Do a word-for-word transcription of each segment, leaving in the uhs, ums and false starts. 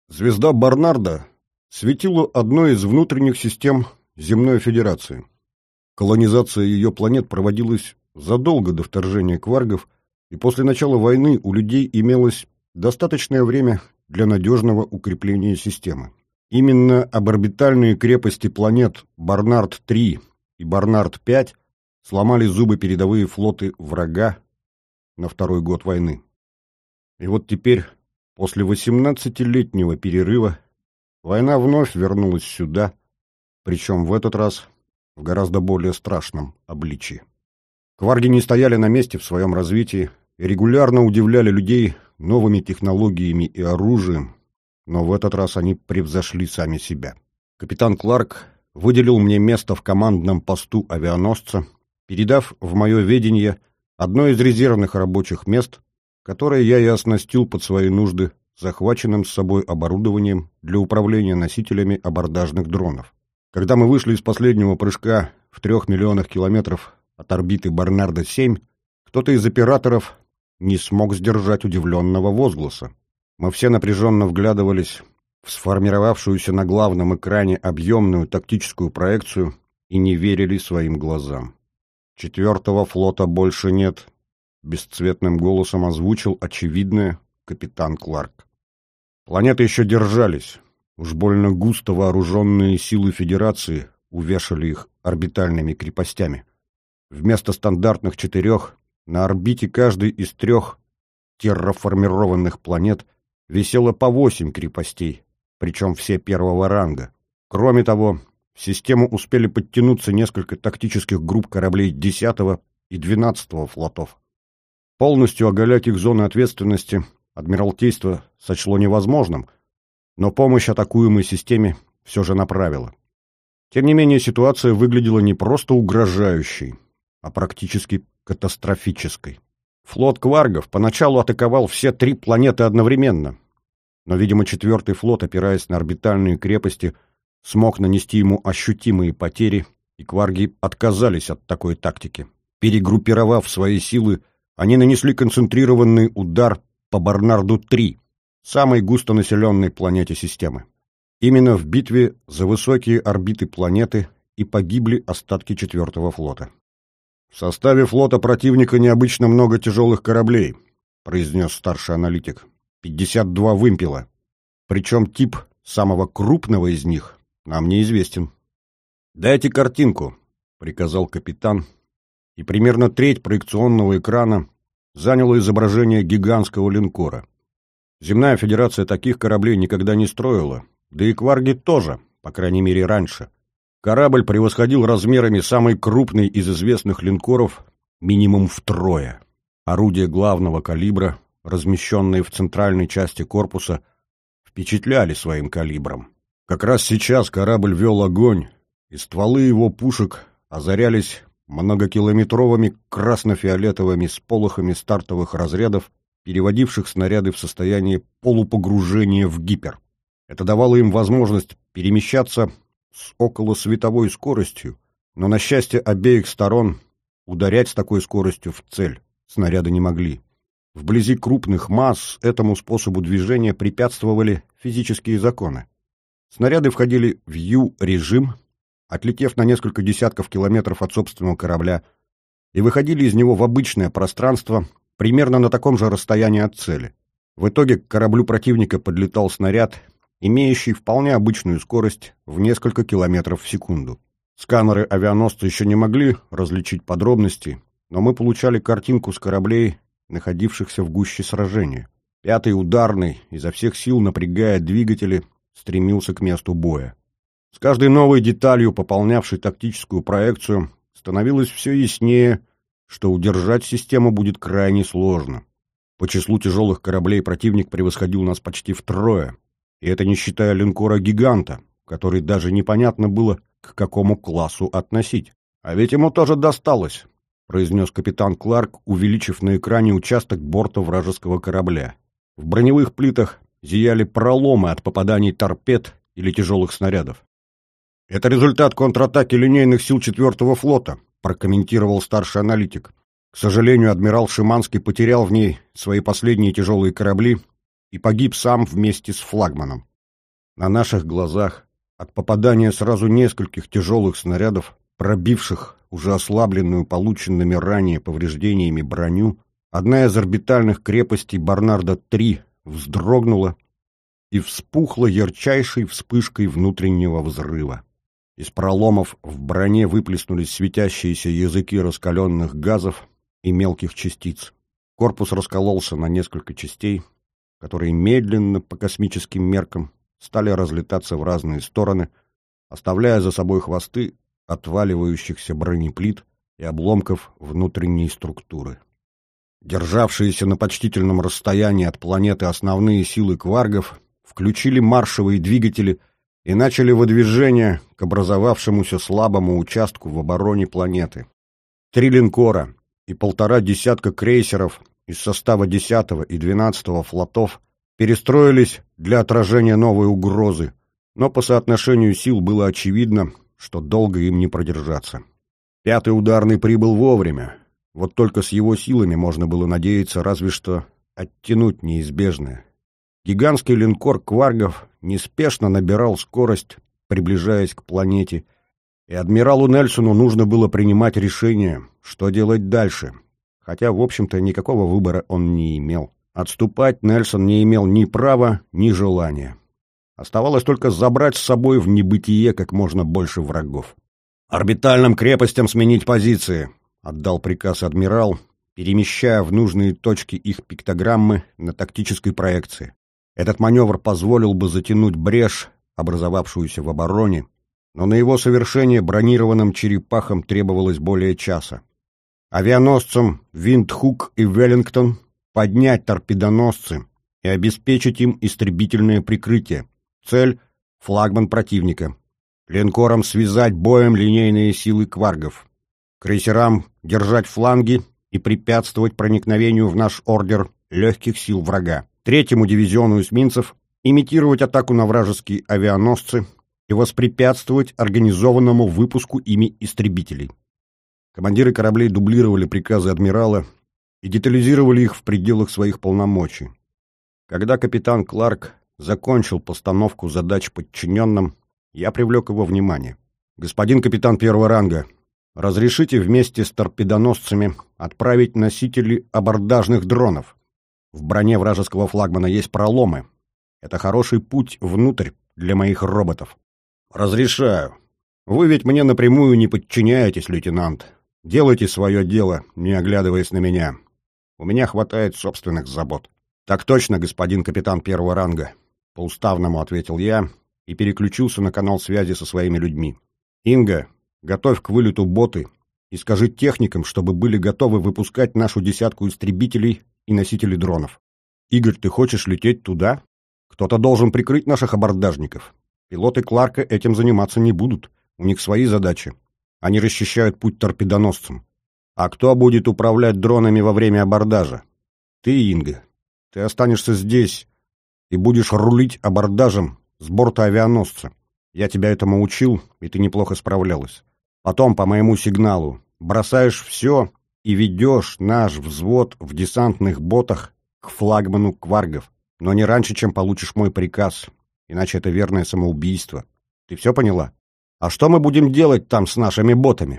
Звезда Барнарда светила одной из внутренних систем Земной Федерации. Колонизация ее планет проводилась задолго до вторжения кваргов, и после начала войны у людей имелось достаточное время для надежного укрепления системы. Именно об орбитальные крепости планет Барнард-три и Барнард-пять сломали зубы передовые флоты врага на второй год войны. И вот теперь, после восемнадцатилетнего перерыва, война вновь вернулась сюда, причем в этот раз в гораздо более страшном обличии. Кварги не стояли на месте в своем развитии и регулярно удивляли людей новыми технологиями и оружием, но в этот раз они превзошли сами себя. Капитан Кларк выделил мне место в командном посту авианосца, передав в мое ведение одно из резервных рабочих мест, которое я и оснастил под свои нужды захваченным с собой оборудованием для управления носителями абордажных дронов. Когда мы вышли из последнего прыжка в трех миллионах километров от орбиты Барнарда-семь, кто-то из операторов не смог сдержать удивленного возгласа. Мы все напряженно вглядывались в сформировавшуюся на главном экране объемную тактическую проекцию и не верили своим глазам. «Четвертого флота больше нет», — бесцветным голосом озвучил очевидное капитан Кларк. Планеты еще держались. Уж больно густо вооруженные силы Федерации увешали их орбитальными крепостями. Вместо стандартных четырех на орбите каждой из трех терраформированных планет висело по восемь крепостей, причем все первого ранга. Кроме того, в систему успели подтянуться несколько тактических групп кораблей десятого и двенадцатого флотов. Полностью оголять их зоны ответственности Адмиралтейство сочло невозможным, но помощь атакуемой системе все же направило. Тем не менее, ситуация выглядела не просто угрожающей, а практически катастрофической. Флот кваргов поначалу атаковал все три планеты одновременно, но, видимо, четвертый флот, опираясь на орбитальные крепости, смог нанести ему ощутимые потери, и кварги отказались от такой тактики. Перегруппировав свои силы, они нанесли концентрированный удар по Барнарду-три, самой густонаселенной планете системы. Именно в битве за высокие орбиты планеты и погибли остатки четвертого флота. «В составе флота противника необычно много тяжелых кораблей», — произнес старший аналитик. «пятьдесят два вымпела. Причем тип самого крупного из них нам неизвестен». «Дайте картинку», — приказал капитан, и примерно треть проекционного экрана заняло изображение гигантского линкора. Земная Федерация таких кораблей никогда не строила, да и кварги тоже, по крайней мере раньше. Корабль превосходил размерами самый крупный из известных линкоров минимум втрое. Орудия главного калибра, размещенные в центральной части корпуса, впечатляли своим калибром. Как раз сейчас корабль вел огонь, и стволы его пушек озарялись многокилометровыми красно-фиолетовыми сполохами стартовых разрядов, переводивших снаряды в состояние полупогружения в гипер. Это давало им возможность перемещаться с околосветовой скоростью, но, на счастье обеих сторон, ударять с такой скоростью в цель снаряды не могли. Вблизи крупных масс этому способу движения препятствовали физические законы. Снаряды входили в ю-режим, отлетев на несколько десятков километров от собственного корабля, и выходили из него в обычное пространство примерно на таком же расстоянии от цели. В итоге к кораблю противника подлетал снаряд, имеющий вполне обычную скорость в несколько километров в секунду. Сканеры авианосца еще не могли различить подробности, но мы получали картинку с кораблей, находившихся в гуще сражения. Пятый ударный, изо всех сил напрягая двигатели, стремился к месту боя. С каждой новой деталью, пополнявшей тактическую проекцию, становилось все яснее, что удержать систему будет крайне сложно. По числу тяжелых кораблей противник превосходил нас почти втрое, и это не считая линкора-гиганта, который даже непонятно было, к какому классу относить. «А ведь ему тоже досталось», — произнес капитан Кларк, увеличив на экране участок борта вражеского корабля. В броневых плитах зияли проломы от попаданий торпед или тяжелых снарядов. «Это результат контратаки линейных сил четвертого флота», — прокомментировал старший аналитик. «К сожалению, адмирал Шиманский потерял в ней свои последние тяжелые корабли и погиб сам вместе с флагманом. На наших глазах от попадания сразу нескольких тяжелых снарядов, пробивших уже ослабленную полученными ранее повреждениями броню, одна из орбитальных крепостей Барнарда-три вздрогнула и вспухла ярчайшей вспышкой внутреннего взрыва. Из проломов в броне выплеснулись светящиеся языки раскаленных газов и мелких частиц. Корпус раскололся на несколько частей, которые медленно, по космическим меркам, стали разлетаться в разные стороны, оставляя за собой хвосты отваливающихся бронеплит и обломков внутренней структуры. Державшиеся на почтительном расстоянии от планеты основные силы кваргов включили маршевые двигатели и начали выдвижение к образовавшемуся слабому участку в обороне планеты. Три линкора и полтора десятка крейсеров из состава десятого и двенадцатого флотов перестроились для отражения новой угрозы, но по соотношению сил было очевидно, что долго им не продержаться. Пятый ударный прибыл вовремя, вот только с его силами можно было надеяться разве что оттянуть неизбежное. Гигантский линкор кваргов неспешно набирал скорость, приближаясь к планете, и адмиралу Нельсону нужно было принимать решение, что делать дальше, хотя, в общем-то, никакого выбора он не имел. Отступать Нельсон не имел ни права, ни желания. Оставалось только забрать с собой в небытие как можно больше врагов. «Орбитальным крепостям сменить позиции», — отдал приказ адмирал, перемещая в нужные точки их пиктограммы на тактической проекции. Этот маневр позволил бы затянуть брешь, образовавшуюся в обороне, но на его совершение бронированным черепахам требовалось более часа. Авианосцам «Виндхук» и «Веллингтон» поднять торпедоносцы и обеспечить им истребительное прикрытие. Цель — флагман противника. Линкорам связать боем линейные силы кваргов. Крейсерам держать фланги и препятствовать проникновению в наш ордер легких сил врага. Третьему дивизиону эсминцев имитировать атаку на вражеские авианосцы и воспрепятствовать организованному выпуску ими истребителей. Командиры кораблей дублировали приказы адмирала и детализировали их в пределах своих полномочий. Когда капитан Кларк закончил постановку задач подчиненным, я привлек его внимание. «Господин капитан первого ранга, разрешите вместе с торпедоносцами отправить носители абордажных дронов. В броне вражеского флагмана есть проломы. Это хороший путь внутрь для моих роботов». «Разрешаю. Вы ведь мне напрямую не подчиняетесь, лейтенант. Делайте свое дело, не оглядываясь на меня. У меня хватает собственных забот». «Так точно, господин капитан первого ранга», — по-уставному ответил я и переключился на канал связи со своими людьми. «Инга, готовь к вылету боты и скажи техникам, чтобы были готовы выпускать нашу десятку истребителей и носителей дронов. Игорь, ты хочешь лететь туда? Кто-то должен прикрыть наших абордажников. Пилоты Кларка этим заниматься не будут, у них свои задачи. Они расчищают путь торпедоносцам. А кто будет управлять дронами во время абордажа? Ты, Инга. Ты останешься здесь и будешь рулить абордажем с борта авианосца. Я тебя этому учил, и ты неплохо справлялась. Потом, по моему сигналу, бросаешь все и ведешь наш взвод в десантных ботах к флагману кваргов. Но не раньше, чем получишь мой приказ, иначе это верное самоубийство. Ты все поняла? А что мы будем делать там с нашими ботами?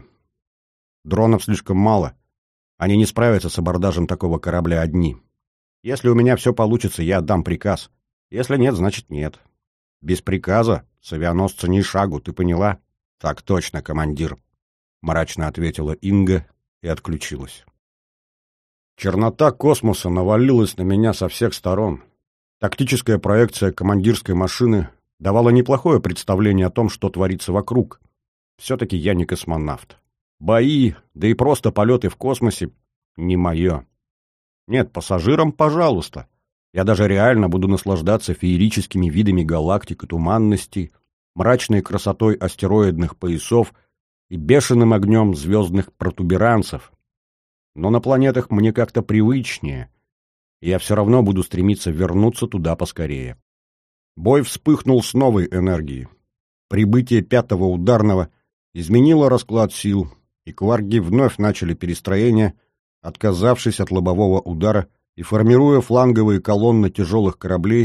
Дронов слишком мало. Они не справятся с абордажем такого корабля одни. Если у меня все получится, я отдам приказ. Если нет, значит нет. Без приказа с авианосца ни шагу, ты поняла? Так точно, командир, мрачно ответила Инга и отключилась. Чернота космоса навалилась на меня со всех сторон. Тактическая проекция командирской машины давала неплохое представление о том, что творится вокруг. Все-таки я не космонавт. Бои, да и просто полеты в космосе — не мое. Нет, пассажирам — пожалуйста. Я даже реально буду наслаждаться феерическими видами галактик и туманностей, мрачной красотой астероидных поясов и бешеным огнем звездных протуберанцев. Но на планетах мне как-то привычнее, и я все равно буду стремиться вернуться туда поскорее. Бой вспыхнул с новой энергией. Прибытие пятого ударного изменило расклад сил, и кварги вновь начали перестроение, отказавшись от лобового удара и формируя фланговые колонны тяжелых кораблей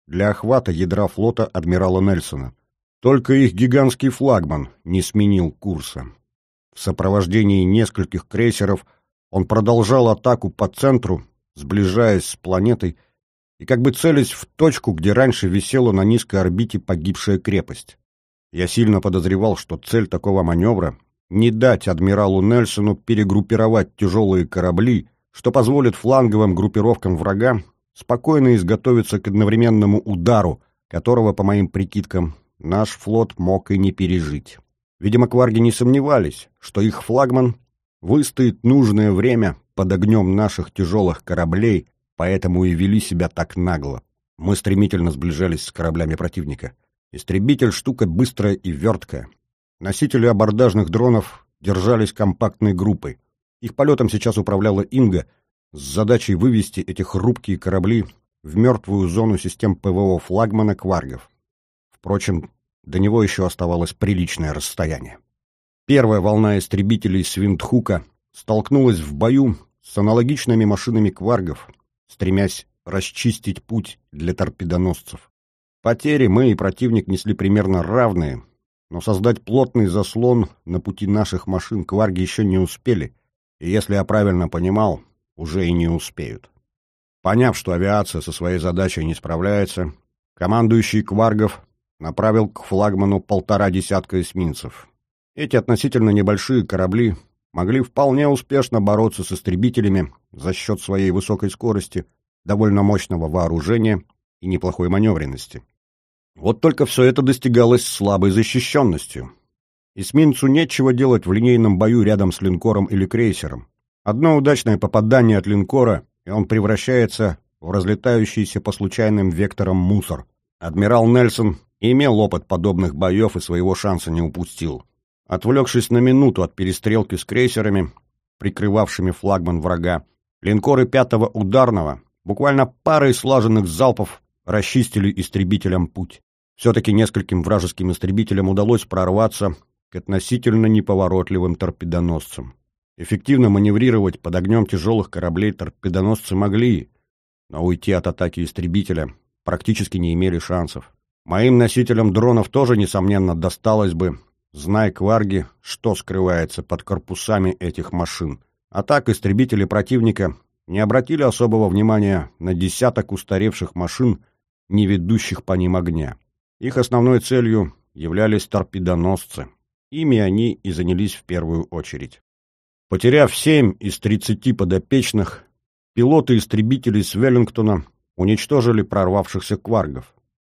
для охвата ядра флота адмирала Нельсона. Только их гигантский флагман не сменил курса. В сопровождении нескольких крейсеров он продолжал атаку по центру, сближаясь с планетой и как бы целясь в точку, где раньше висела на низкой орбите погибшая крепость. Я сильно подозревал, что цель такого маневра — не дать адмиралу Нельсону перегруппировать тяжелые корабли, что позволит фланговым группировкам врага спокойно изготовиться к одновременному удару, которого, по моим прикидкам, наш флот мог и не пережить. Видимо, кварги не сомневались, что их флагман выстоит нужное время под огнем наших тяжелых кораблей, поэтому и вели себя так нагло. Мы стремительно сближались с кораблями противника. Истребитель — штука быстрая и верткая. Носители абордажных дронов держались компактной группой. Их полетом сейчас управляла Инга с задачей вывести эти хрупкие корабли в мертвую зону систем ПВО флагмана кваргов. Впрочем, до него еще оставалось приличное расстояние. Первая волна истребителей с Виндхука столкнулась в бою с аналогичными машинами кваргов, стремясь расчистить путь для торпедоносцев. Потери мы и противник несли примерно равные, но создать плотный заслон на пути наших машин кварги еще не успели, и, если я правильно понимал, уже и не успеют. Поняв, что авиация со своей задачей не справляется, командующий кваргов направил к флагману полтора десятка эсминцев. Эти относительно небольшие корабли могли вполне успешно бороться с истребителями за счет своей высокой скорости, довольно мощного вооружения и неплохой маневренности. Вот только все это достигалось слабой защищенностью. Эсминцу нечего делать в линейном бою рядом с линкором или крейсером. Одно удачное попадание от линкора, и он превращается в разлетающийся по случайным векторам мусор. Адмирал Нельсон имел опыт подобных боев и своего шанса не упустил. Отвлекшись на минуту от перестрелки с крейсерами, прикрывавшими флагман врага, линкоры пятого ударного буквально парой слаженных залпов расчистили истребителям путь. Все-таки нескольким вражеским истребителям удалось прорваться к относительно неповоротливым торпедоносцам. Эффективно маневрировать под огнем тяжелых кораблей торпедоносцы могли, но уйти от атаки истребителя практически не имели шансов. Моим носителям дронов тоже, несомненно, досталось бы, зная кварги, что скрывается под корпусами этих машин. А так истребители противника не обратили особого внимания на десяток устаревших машин, не ведущих по ним огня. Их основной целью являлись торпедоносцы. Ими они и занялись в первую очередь. Потеряв семь из тридцати подопечных, пилоты истребителей с Веллингтона уничтожили прорвавшихся кваргов.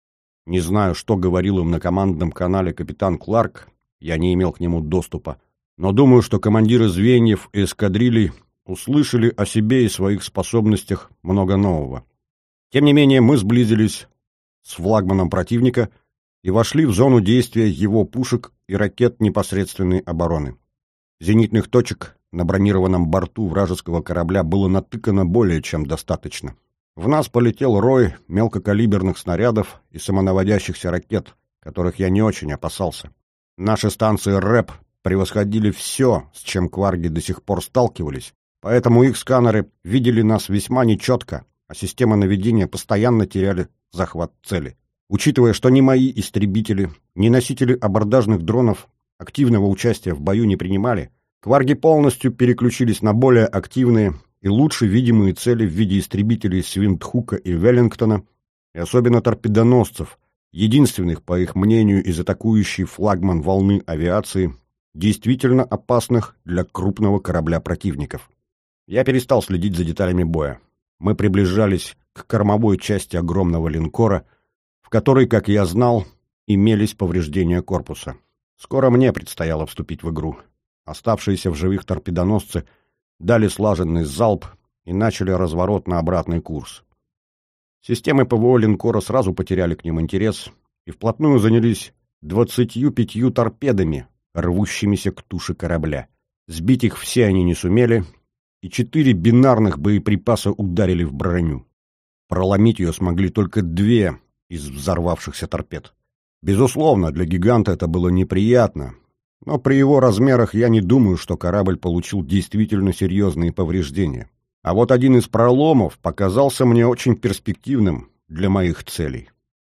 Не знаю, что говорил им на командном канале капитан Кларк, я не имел к нему доступа, но думаю, что командиры звеньев и эскадрилей услышали о себе и своих способностях много нового. Тем не менее, мы сблизились с флагманом противника и вошли в зону действия его пушек и ракет непосредственной обороны. Зенитных точек на бронированном борту вражеского корабля было натыкано более чем достаточно. В нас полетел рой мелкокалиберных снарядов и самонаводящихся ракет, которых я не очень опасался. Наши станции РЭП превосходили все, с чем кварги до сих пор сталкивались, поэтому их сканеры видели нас весьма нечетко, а системы наведения постоянно теряли захват цели. Учитывая, что ни мои истребители, ни носители абордажных дронов активного участия в бою не принимали, кварги полностью переключились на более активные и лучше видимые цели в виде истребителей с Виндхука и Веллингтона, и особенно торпедоносцев, единственных, по их мнению, из атакующей флагман волны авиации, действительно опасных для крупного корабля противников. Я перестал следить за деталями боя. Мы приближались к кормовой части огромного линкора, в которой, как я знал, имелись повреждения корпуса. Скоро мне предстояло вступить в игру. Оставшиеся в живых торпедоносцы дали слаженный залп и начали разворот на обратный курс. Системы ПВО линкора сразу потеряли к ним интерес и вплотную занялись двадцатью пятью торпедами, рвущимися к туше корабля. Сбить их все они не сумели, и четыре бинарных боеприпаса ударили в броню. Проломить ее смогли только две из взорвавшихся торпед. Безусловно, для гиганта это было неприятно, но при его размерах я не думаю, что корабль получил действительно серьезные повреждения. А вот один из проломов показался мне очень перспективным для моих целей.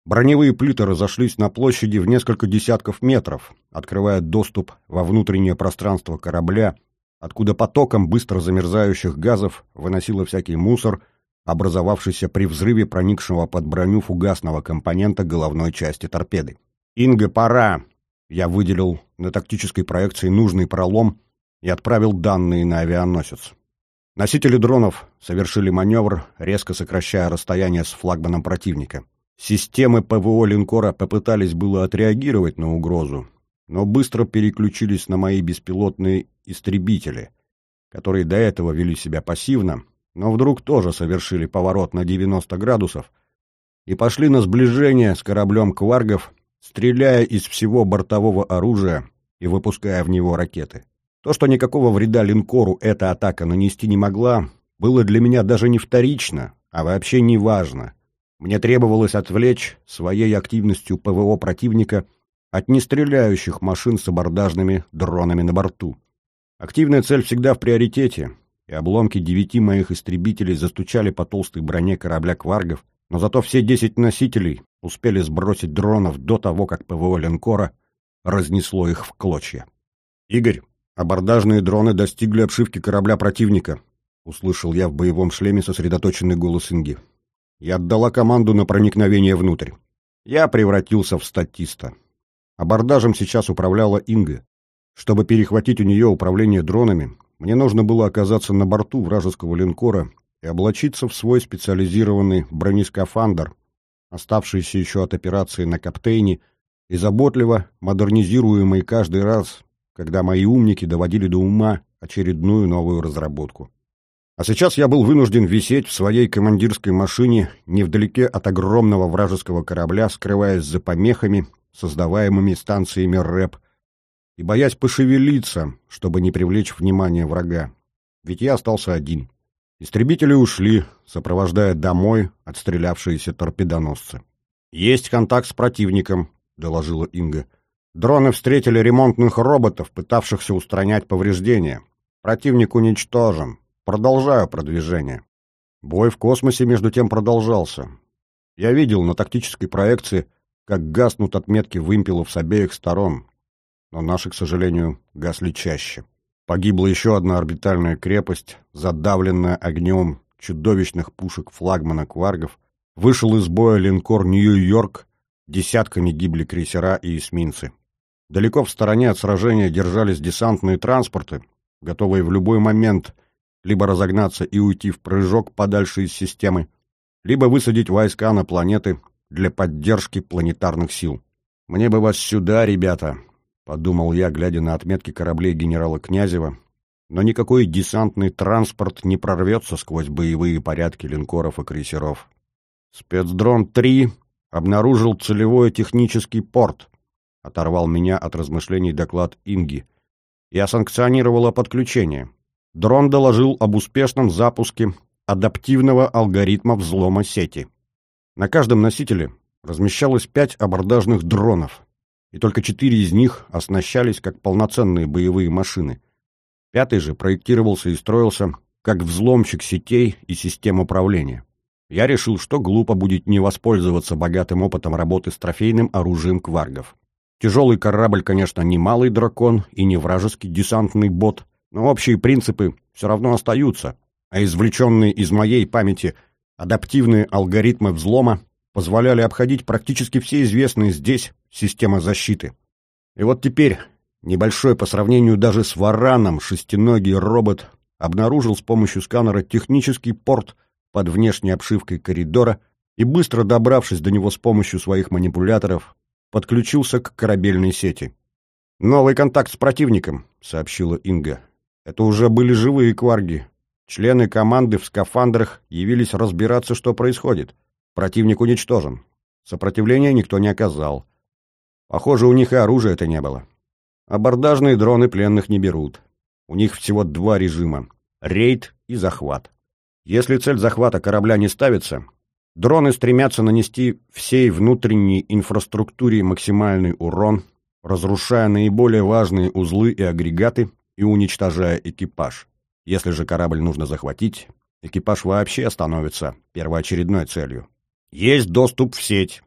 Броневые плиты разошлись на площади в несколько десятков метров, открывая доступ во внутреннее пространство корабля, откуда потоком быстро замерзающих газов выносило всякий мусор, образовавшийся при взрыве проникшего под броню фугасного компонента головной части торпеды. «Инга, пора!» Я выделил на тактической проекции нужный пролом и отправил данные на авианосец. Носители дронов совершили маневр, резко сокращая расстояние с флагманом противника. Системы ПВО линкора попытались было отреагировать на угрозу, но быстро переключились на мои беспилотные истребители, которые до этого вели себя пассивно, но вдруг тоже совершили поворот на девяносто градусов и пошли на сближение с кораблем кваргов, стреляя из всего бортового оружия и выпуская в него ракеты. То, что никакого вреда линкору эта атака нанести не могла, было для меня даже не вторично, а вообще не важно. Мне требовалось отвлечь своей активностью ПВО противника от нестреляющих машин с абордажными дронами на борту. Активная цель всегда в приоритете, и обломки девяти моих истребителей застучали по толстой броне корабля кваргов, но зато все десять носителей успели сбросить дронов до того, как ПВО линкора разнесло их в клочья. «Игорь, абордажные дроны достигли обшивки корабля противника», — услышал я в боевом шлеме сосредоточенный голос Инги. Я отдала команду на проникновение внутрь. Я превратился в статиста. Абордажем сейчас управляла Инга. Чтобы перехватить у нее управление дронами, мне нужно было оказаться на борту вражеского линкора и облачиться в свой специализированный бронескафандр, оставшийся еще от операции на Каптейне, и заботливо модернизируемый каждый раз, когда мои умники доводили до ума очередную новую разработку. А сейчас я был вынужден висеть в своей командирской машине невдалеке от огромного вражеского корабля, скрываясь за помехами, создаваемыми станциями РЭП, и боясь пошевелиться, чтобы не привлечь внимание врага. Ведь я остался один. Истребители ушли, сопровождая домой отстрелявшиеся торпедоносцы. «Есть контакт с противником», — доложила Инга. «Дроны встретили ремонтных роботов, пытавшихся устранять повреждения. Противник уничтожен. Продолжаю продвижение». Бой в космосе между тем продолжался. Я видел на тактической проекции, как гаснут отметки вымпелов с обеих сторон, но наши, к сожалению, гасли чаще. Погибла еще одна орбитальная крепость, задавленная огнем чудовищных пушек флагмана кваргов. Вышел из боя линкор «Нью-Йорк», десятками гибли крейсера и эсминцы. Далеко в стороне от сражения держались десантные транспорты, готовые в любой момент либо разогнаться и уйти в прыжок подальше из системы, либо высадить войска на планеты для поддержки планетарных сил. «Мне бы вас сюда, ребята», — подумал я, глядя на отметки кораблей генерала Князева, но никакой десантный транспорт не прорвется сквозь боевые порядки линкоров и крейсеров. «Спецдрон-три обнаружил целевой технический порт», — оторвал меня от размышлений доклад Инги. «Я санкционировала подключение. Дрон доложил об успешном запуске адаптивного алгоритма взлома сети. На каждом носителе размещалось пять абордажных дронов, и только четыре из них оснащались как полноценные боевые машины. Пятый же проектировался и строился как взломщик сетей и систем управления. Я решил, что глупо будет не воспользоваться богатым опытом работы с трофейным оружием кваргов. Тяжелый корабль, конечно, не малый дракон и не вражеский десантный бот, но общие принципы все равно остаются, а извлеченные из моей памяти адаптивные алгоритмы взлома позволяли обходить практически все известные здесь системы защиты. И вот теперь небольшой по сравнению даже с вараном шестиногий робот обнаружил с помощью сканера технический порт под внешней обшивкой коридора и, быстро добравшись до него с помощью своих манипуляторов, подключился к корабельной сети. «Новый контакт с противником», — сообщила Инга. «Это уже были живые кварги. Члены команды в скафандрах явились разбираться, что происходит. Противник уничтожен. Сопротивления никто не оказал. Похоже, у них и оружия-то не было. Абордажные дроны пленных не берут. У них всего два режима — рейд и захват. Если цель захвата корабля не ставится, дроны стремятся нанести всей внутренней инфраструктуре максимальный урон, разрушая наиболее важные узлы и агрегаты и уничтожая экипаж. Если же корабль нужно захватить, экипаж вообще становится первоочередной целью. Есть доступ в сеть.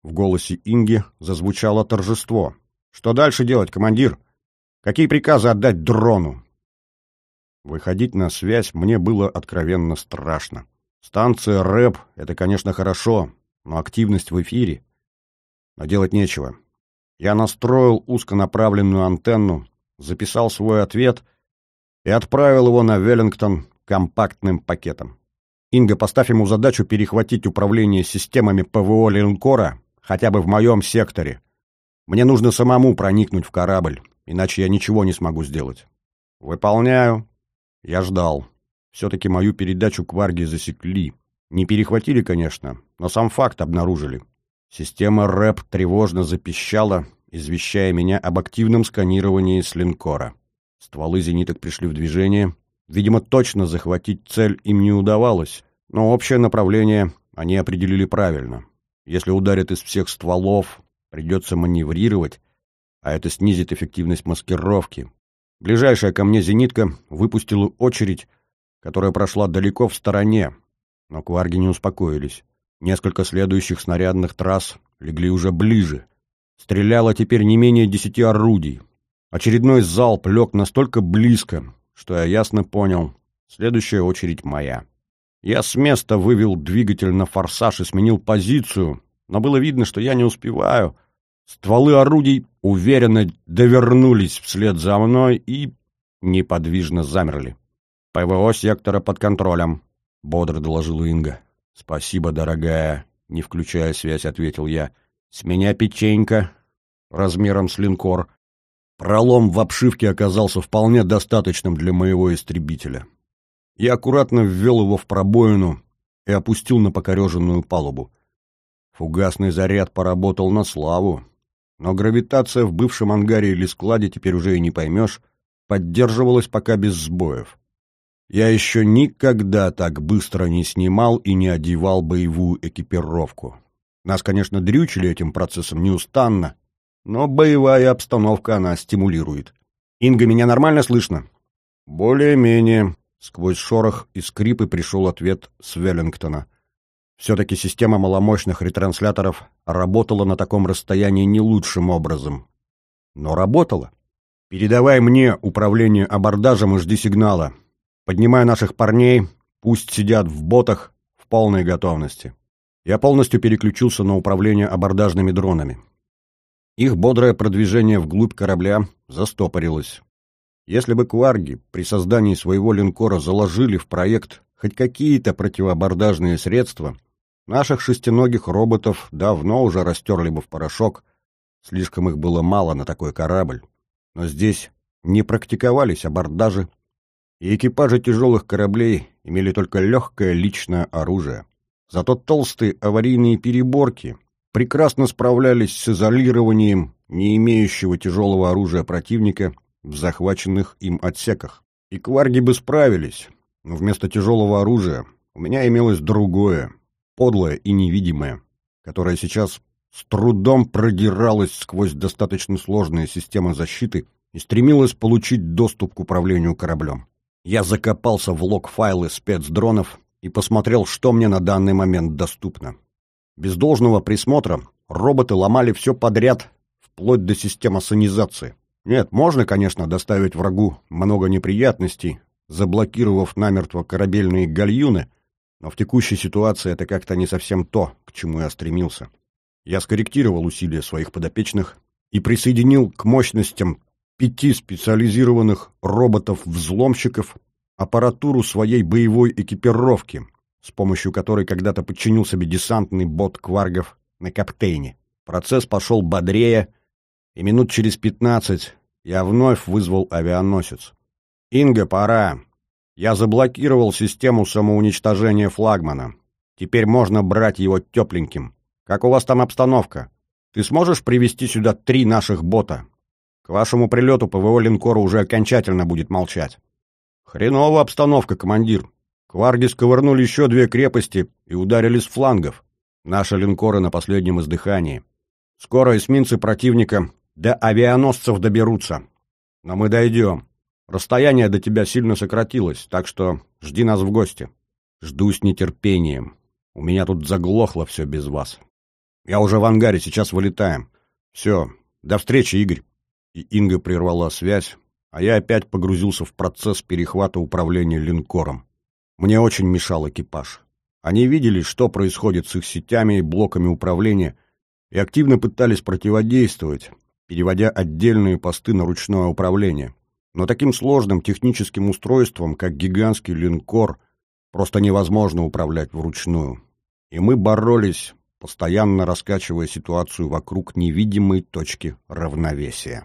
В голосе Инги зазвучало торжество. «Что дальше делать, командир? Какие приказы отдать дрону?» Выходить на связь мне было откровенно страшно. Станция рэп — это, конечно, хорошо, но активность в эфире. Но делать нечего. Я настроил узконаправленную антенну, записал свой ответ и отправил его на Веллингтон компактным пакетом. «Инга, поставь ему задачу перехватить управление системами ПВО линкора хотя бы в моем секторе. Мне нужно самому проникнуть в корабль, иначе я ничего не смогу сделать». «Выполняю». Я ждал. Все-таки мою передачу кварги засекли. Не перехватили, конечно, но сам факт обнаружили. Система рэп тревожно запищала, извещая меня об активном сканировании с линкора. Стволы зениток пришли в движение. Видимо, точно захватить цель им не удавалось, но общее направление они определили правильно. Если ударят из всех стволов, придется маневрировать, а это снизит эффективность маскировки. Ближайшая ко мне зенитка выпустила очередь, которая прошла далеко в стороне, но кварги не успокоились. Несколько следующих снарядных трасс легли уже ближе. Стреляло теперь не менее десяти орудий. Очередной залп лег настолько близко, что я ясно понял — следующая очередь моя. Я с места вывел двигатель на форсаж и сменил позицию, но было видно, что я не успеваю. Стволы орудий уверенно довернулись вслед за мной и неподвижно замерли. «ПВО сектора под контролем», — бодро доложила Инга. «Спасибо, дорогая», — не включая связь, ответил я. «С меня печенька размером с линкор». Пролом в обшивке оказался вполне достаточным для моего истребителя. Я аккуратно ввел его в пробоину и опустил на покореженную палубу. Фугасный заряд поработал на славу, но гравитация в бывшем ангаре или складе, теперь уже и не поймешь, поддерживалась пока без сбоев. Я еще никогда так быстро не снимал и не одевал боевую экипировку. Нас, конечно, дрючили этим процессом неустанно, но боевая обстановка она стимулирует. «Инга, меня нормально слышно?» «Более-менее». Сквозь шорох и скрипы пришел ответ с Веллингтона. Все-таки система маломощных ретрансляторов работала на таком расстоянии не лучшим образом. Но работала. «Передавай мне управление абордажем и жди сигнала. Поднимай наших парней, пусть сидят в ботах в полной готовности». Я полностью переключился на управление абордажными дронами. Их бодрое продвижение вглубь корабля застопорилось. Если бы кварги при создании своего линкора заложили в проект хоть какие-то противоабордажные средства, наших шестиногих роботов давно уже растерли бы в порошок, слишком их было мало на такой корабль. Но здесь не практиковались абордажи, и экипажи тяжелых кораблей имели только легкое личное оружие. Зато толстые аварийные переборки прекрасно справлялись с изолированием не имеющего тяжелого оружия противника в захваченных им отсеках. И кварги бы справились, но вместо тяжелого оружия у меня имелось другое, подлое и невидимое, которое сейчас с трудом продиралось сквозь достаточно сложные системы защиты и стремилось получить доступ к управлению кораблем. Я закопался в лог-файлы спецдронов и посмотрел, что мне на данный момент доступно. Без должного присмотра роботы ломали все подряд, вплоть до системы сонизации. Нет, можно, конечно, доставить врагу много неприятностей, заблокировав намертво корабельные гальюны, но в текущей ситуации это как-то не совсем то, к чему я стремился. Я скорректировал усилия своих подопечных и присоединил к мощностям пяти специализированных роботов-взломщиков аппаратуру своей боевой экипировки, с помощью которой когда-то подчинил себе десантный бот кваргов на Каптейне. Процесс пошел бодрее, и минут через пятнадцать я вновь вызвал авианосец. «Инга, пора. Я заблокировал систему самоуничтожения флагмана. Теперь можно брать его тепленьким. Как у вас там обстановка? Ты сможешь привести сюда три наших бота? К вашему прилету ПВО линкора уже окончательно будет молчать». «Хреновая обстановка, командир. Кварги сковырнули еще две крепости и ударили с флангов. Наши линкоры на последнем издыхании. Скоро эсминцы противника до авианосцев доберутся. Но мы дойдем. Расстояние до тебя сильно сократилось, так что жди нас в гости». «Жду с нетерпением. У меня тут заглохло все без вас». Я уже в ангаре, сейчас вылетаем. Все, до встречи, Игорь. И Инга прервала связь, а я опять погрузился в процесс перехвата управления линкором. Мне очень мешал экипаж. Они видели, что происходит с их сетями и блоками управления, и активно пытались противодействовать, переводя отдельные посты на ручное управление. Но таким сложным техническим устройством, как гигантский линкор, просто невозможно управлять вручную. И мы боролись, постоянно раскачивая ситуацию вокруг невидимой точки равновесия.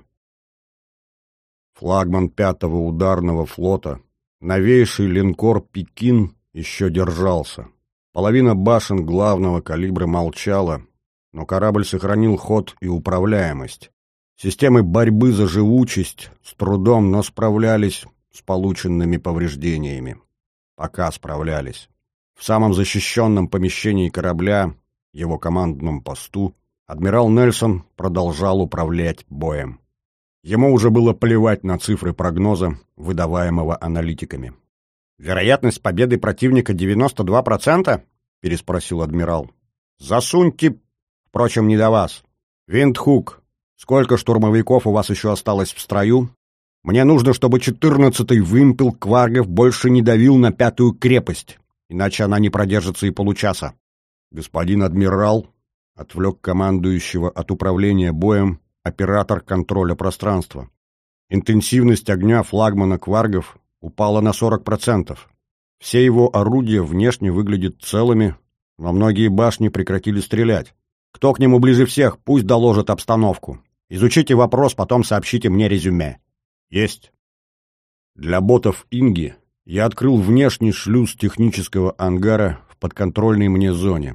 Флагман пятого ударного флота, новейший линкор «Пекин», еще держался. Половина башен главного калибра молчала, но корабль сохранил ход и управляемость. Системы борьбы за живучесть с трудом, но справлялись с полученными повреждениями. Пока справлялись. В самом защищенном помещении корабля, его командном посту, адмирал Нельсон продолжал управлять боем. Ему уже было плевать на цифры прогноза, выдаваемого аналитиками. «Вероятность победы противника девяносто два процента?» — переспросил адмирал. «Засуньте, впрочем, не до вас. Виндхук, сколько штурмовиков у вас еще осталось в строю? Мне нужно, чтобы четырнадцатый вымпел кваргов больше не давил на пятую крепость, иначе она не продержится и получаса». «Господин адмирал», — отвлек командующего от управления боем оператор контроля пространства. «Интенсивность огня флагмана кваргов упала на сорок процентов. Все его орудия внешне выглядят целыми, но многие башни прекратили стрелять. Кто к нему ближе всех, пусть доложит обстановку. Изучите вопрос, потом сообщите мне резюме». «Есть». Для ботов Инги я открыл внешний шлюз технического ангара в подконтрольной мне зоне.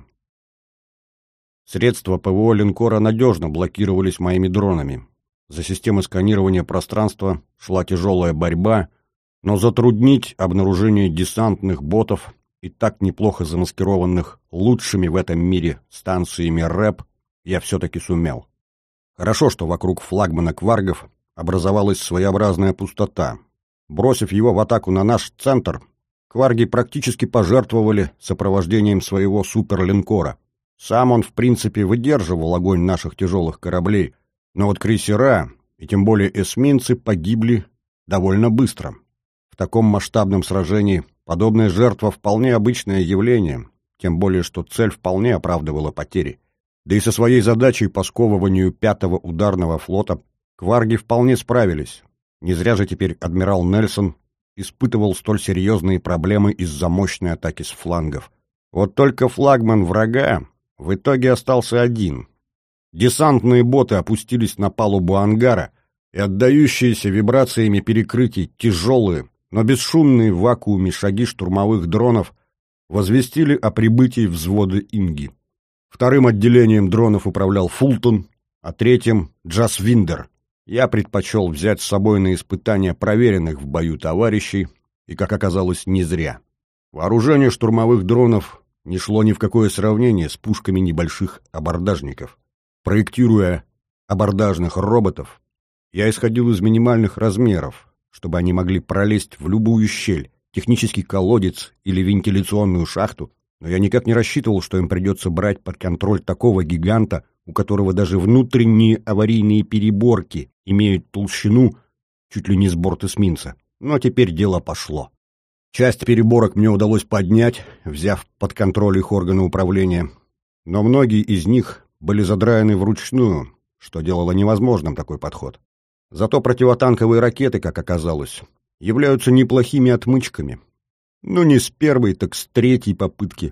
Средства ПВО линкора надежно блокировались моими дронами. За системой сканирования пространства шла тяжелая борьба, но затруднить обнаружение десантных ботов, и так неплохо замаскированных лучшими в этом мире станциями РЭП, я все-таки сумел. Хорошо, что вокруг флагмана кваргов образовалась своеобразная пустота. Бросив его в атаку на наш центр, кварги практически пожертвовали сопровождением своего суперлинкора. Сам он, в принципе, выдерживал огонь наших тяжелых кораблей, но вот крейсера, и тем более эсминцы, погибли довольно быстро. В таком масштабном сражении подобная жертва вполне обычное явление, тем более что цель вполне оправдывала потери. Да и со своей задачей по сковыванию пятого ударного флота кварги вполне справились. Не зря же теперь адмирал Нельсон испытывал столь серьезные проблемы из-за мощной атаки с флангов. Вот только флагман врага в итоге остался один. Десантные боты опустились на палубу ангара, и отдающиеся вибрациями перекрытий тяжелые, но бесшумные в вакууме шаги штурмовых дронов возвестили о прибытии взвода Инги. Вторым отделением дронов управлял Фултон, а третьим — Джасвиндер. Я предпочел взять с собой на испытания проверенных в бою товарищей, и, как оказалось, не зря. Вооружение штурмовых дронов не шло ни в какое сравнение с пушками небольших абордажников. Проектируя абордажных роботов, я исходил из минимальных размеров, чтобы они могли пролезть в любую щель, технический колодец или вентиляционную шахту, но я никак не рассчитывал, что им придется брать под контроль такого гиганта, у которого даже внутренние аварийные переборки имеют толщину чуть ли не с борт эсминца. Но теперь дело пошло. Часть переборок мне удалось поднять, взяв под контроль их органы управления, но многие из них были задраены вручную, что делало невозможным такой подход. Зато противотанковые ракеты, как оказалось, являются неплохими отмычками. Ну, не с первой, так с третьей попытки.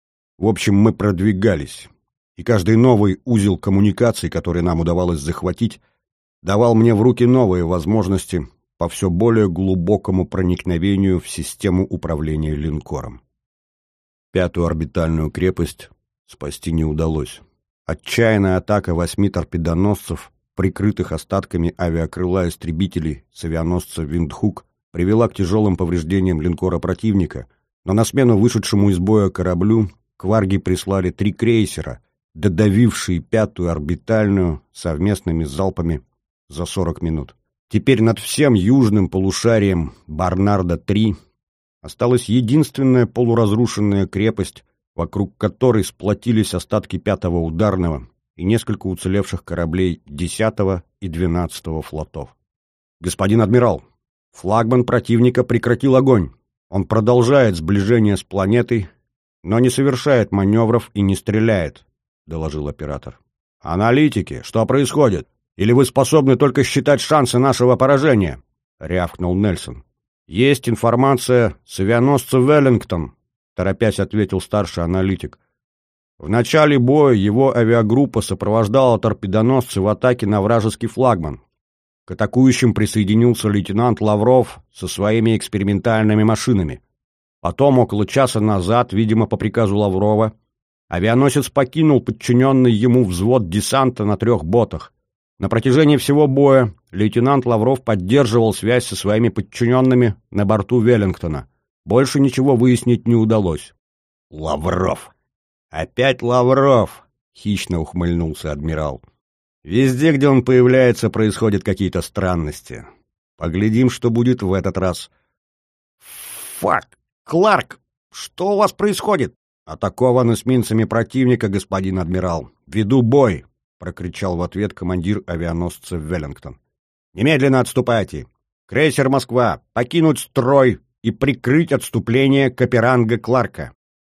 В общем, мы продвигались, и каждый новый узел коммуникаций, который нам удавалось захватить, давал мне в руки новые возможности по все более глубокому проникновению в систему управления линкором. Пятую орбитальную крепость спасти не удалось. Отчаянная атака восьми торпедоносцев, прикрытых остатками авиакрыла истребителей с авианосца «Виндхук», привела к тяжелым повреждениям линкора противника, но на смену вышедшему из боя кораблю кварги прислали три крейсера, додавившие пятую орбитальную совместными залпами за сорок минут. Теперь над всем южным полушарием Барнарда-три осталась единственная полуразрушенная крепость, вокруг которой сплотились остатки пятого ударного и несколько уцелевших кораблей десятого и двенадцатого флотов. «Господин адмирал, флагман противника прекратил огонь. Он продолжает сближение с планетой, но не совершает маневров и не стреляет», — доложил оператор. «Аналитики, что происходит? Или вы способны только считать шансы нашего поражения?» — рявкнул Нельсон. «Есть информация с авианосца «Веллингтон», — торопясь ответил старший аналитик. «В начале боя его авиагруппа сопровождала торпедоносцы в атаке на вражеский флагман. К атакующим присоединился лейтенант Лавров со своими экспериментальными машинами. Потом, около часа назад, видимо, по приказу Лаврова, авианосец покинул подчиненный ему взвод десанта на трех ботах. На протяжении всего боя лейтенант Лавров поддерживал связь со своими подчиненными на борту «Веллингтона». Больше ничего выяснить не удалось». «Лавров! Опять Лавров!» — хищно ухмыльнулся адмирал. «Везде, где он появляется, происходят какие-то странности. Поглядим, что будет в этот раз». «Фак! Кларк! Что у вас происходит?» «Атакован эсминцами противника, господин адмирал. Веду бой!» — прокричал в ответ командир авианосца «Веллингтон». «Немедленно отступайте! Крейсер «Москва» покинуть строй и прикрыть отступление Каперанга Кларка!»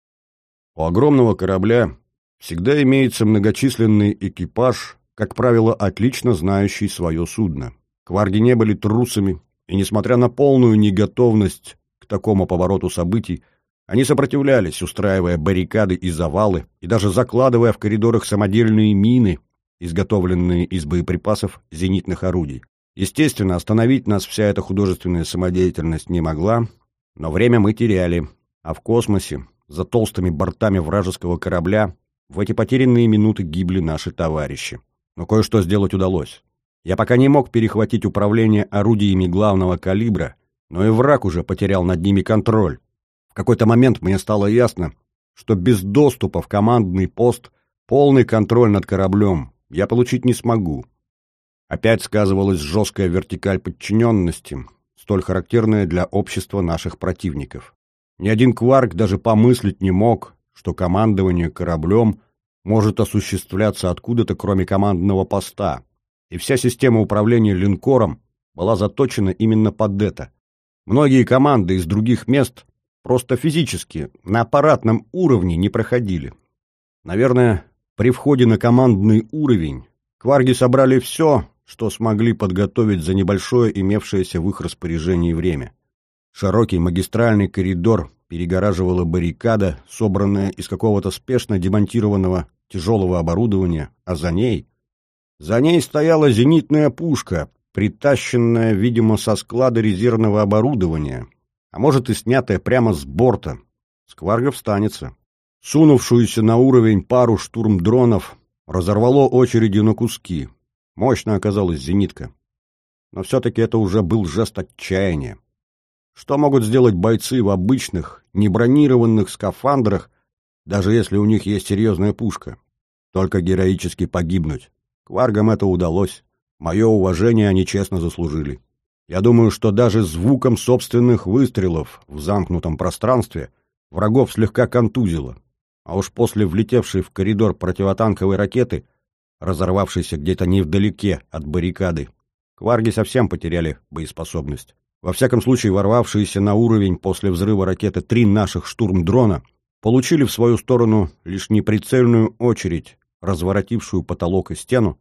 У огромного корабля всегда имеется многочисленный экипаж, как правило, отлично знающий свое судно. Кварги не были трусами, и, несмотря на полную неготовность к такому повороту событий, они сопротивлялись, устраивая баррикады и завалы, и даже закладывая в коридорах самодельные мины, изготовленные из боеприпасов зенитных орудий. Естественно, остановить нас вся эта художественная самодеятельность не могла, но время мы теряли, а в космосе, за толстыми бортами вражеского корабля, в эти потерянные минуты гибли наши товарищи. Но кое-что сделать удалось. Я пока не мог перехватить управление орудиями главного калибра, но и враг уже потерял над ними контроль. В какой-то момент мне стало ясно, что без доступа в командный пост полный контроль над кораблем я получить не смогу. Опять сказывалась жесткая вертикаль подчиненности, столь характерная для общества наших противников. Ни один кварг даже помыслить не мог, что командование кораблем может осуществляться откуда-то, кроме командного поста, и вся система управления линкором была заточена именно под это. Многие команды из других мест просто физически, на аппаратном уровне не проходили. Наверное, при входе на командный уровень кварги собрали все, что смогли подготовить за небольшое имевшееся в их распоряжении время. Широкий магистральный коридор перегораживала баррикада, собранная из какого-то спешно демонтированного тяжелого оборудования, а за ней... За ней стояла зенитная пушка, притащенная, видимо, со склада резервного оборудования, а может и снятая прямо с борта. С кваргов станется. Сунувшуюся на уровень пару штурмдронов разорвало очередью на куски. Мощно оказалась зенитка. Но все-таки это уже был жест отчаяния. Что могут сделать бойцы в обычных, небронированных скафандрах, даже если у них есть серьезная пушка? Только героически погибнуть. Кваргам это удалось. Мое уважение они честно заслужили. Я думаю, что даже звуком собственных выстрелов в замкнутом пространстве врагов слегка контузило. А уж после влетевшей в коридор противотанковой ракеты, разорвавшейся где-то невдалеке от баррикады, кварги совсем потеряли боеспособность. Во всяком случае, ворвавшиеся на уровень после взрыва ракеты три наших штурмдрона получили в свою сторону лишь неприцельную очередь, разворотившую потолок и стену,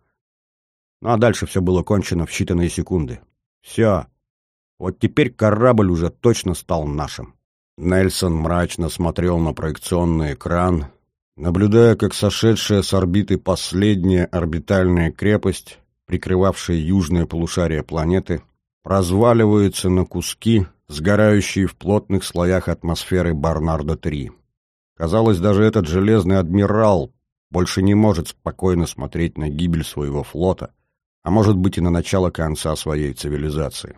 ну а дальше все было кончено в считанные секунды. Все. Вот теперь корабль уже точно стал нашим. Нельсон мрачно смотрел на проекционный экран, наблюдая, как сошедшая с орбиты последняя орбитальная крепость, прикрывавшая южное полушарие планеты, разваливается на куски, сгорающие в плотных слоях атмосферы Барнарда-три. Казалось, даже этот железный адмирал больше не может спокойно смотреть на гибель своего флота, а может быть и на начало конца своей цивилизации.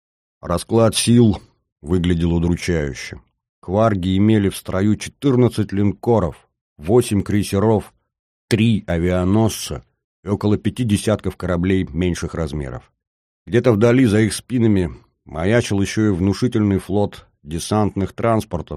Расклад сил выглядел удручающе. Кварги имели в строю четырнадцать линкоров, восемь крейсеров, три авианосца и около пяти десятков кораблей меньших размеров. Где-то вдали за их спинами маячил еще и внушительный флот десантных транспортов,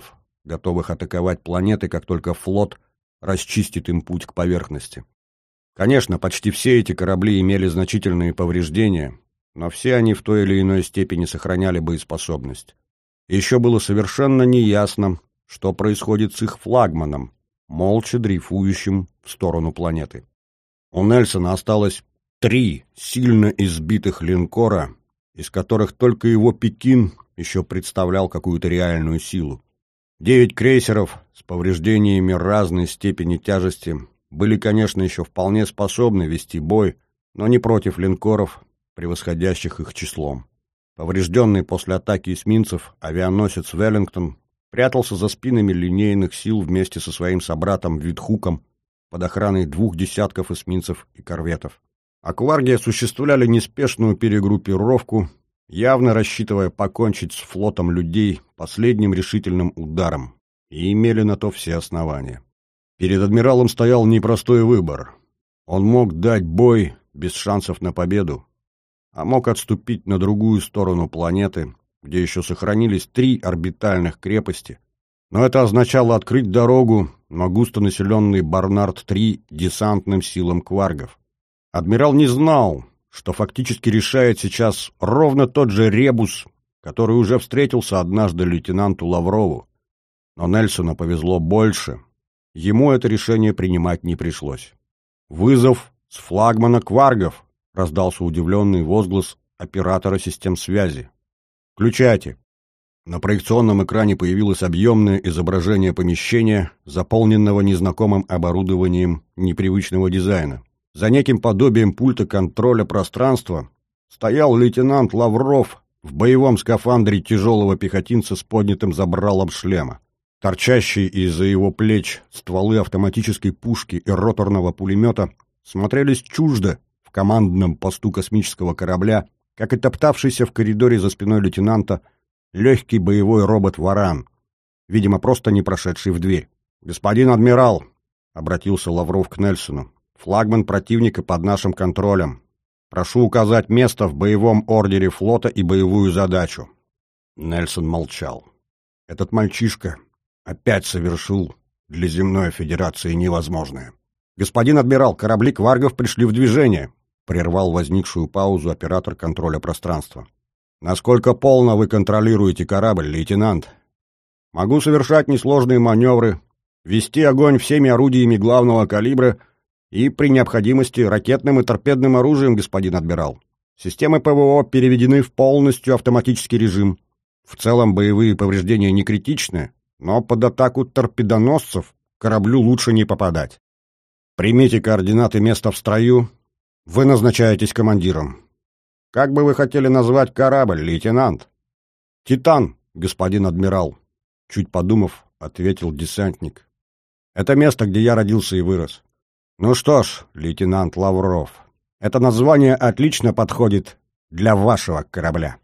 готовых атаковать планеты, как только флот расчистит им путь к поверхности. Конечно, почти все эти корабли имели значительные повреждения, но все они в той или иной степени сохраняли боеспособность. Еще было совершенно неясно, что происходит с их флагманом, молча дрейфующим в сторону планеты. У Нельсона осталось три сильно избитых линкора, из которых только его Пекин еще представлял какую-то реальную силу. Девять крейсеров с повреждениями разной степени тяжести были, конечно, еще вполне способны вести бой, но не против линкоров, превосходящих их числом. Поврежденный после атаки эсминцев авианосец «Веллингтон» прятался за спинами линейных сил вместе со своим собратом Витхуком под охраной двух десятков эсминцев и корветов. А кварги осуществляли неспешную перегруппировку, явно рассчитывая покончить с флотом людей последним решительным ударом, и имели на то все основания. Перед адмиралом стоял непростой выбор. Он мог дать бой без шансов на победу, а мог отступить на другую сторону планеты, где еще сохранились три орбитальных крепости, но это означало открыть дорогу на густонаселенный Барнард-три десантным силам кваргов. Адмирал не знал, что фактически решает сейчас ровно тот же ребус, который уже встретился однажды лейтенанту Лаврову. Но Нельсону повезло больше. Ему это решение принимать не пришлось. «Вызов с флагмана кваргов!» — раздался удивленный возглас оператора систем связи. «Включайте!» На проекционном экране появилось объемное изображение помещения, заполненного незнакомым оборудованием непривычного дизайна. За неким подобием пульта контроля пространства стоял лейтенант Лавров в боевом скафандре тяжелого пехотинца с поднятым забралом шлема. Торчащие из-за его плеч стволы автоматической пушки и роторного пулемета смотрелись чуждо в командном посту космического корабля, как и топтавшийся в коридоре за спиной лейтенанта легкий боевой робот-варан, видимо, просто не прошедший в дверь. «Господин адмирал», — обратился Лавров к Нельсону, — «флагман противника под нашим контролем. Прошу указать место в боевом ордере флота и боевую задачу». Нельсон молчал. Этот мальчишка опять совершил для земной федерации невозможное. «Господин адмирал, корабли кваргов пришли в движение», — прервал возникшую паузу оператор контроля пространства. «Насколько полно вы контролируете корабль, лейтенант?» «Могу совершать несложные маневры, вести огонь всеми орудиями главного калибра и, при необходимости, ракетным и торпедным оружием, господин адмирал. Системы ПВО переведены в полностью автоматический режим. В целом боевые повреждения не критичны, но под атаку торпедоносцев кораблю лучше не попадать. Примите координаты места в строю, вы назначаетесь командиром. Как бы вы хотели назвать корабль, лейтенант?» «Титан, господин адмирал», — чуть подумав, ответил десантник. «Это место, где я родился и вырос». «Ну что ж, лейтенант Лавров, это название отлично подходит для вашего корабля».